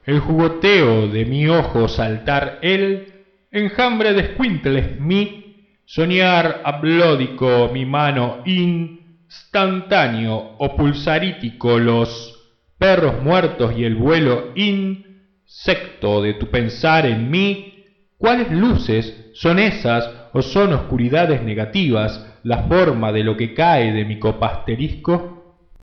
el jugoteo de mi ojo saltar el enjambre de escuintles mi, soñar ablódico mi mano instantáneo o pulsarítico los perros muertos y el vuelo insecto de tu pensar en mí, ¿cuáles luces son esas o son oscuridades negativas la forma de lo que cae de mi copa asterisco?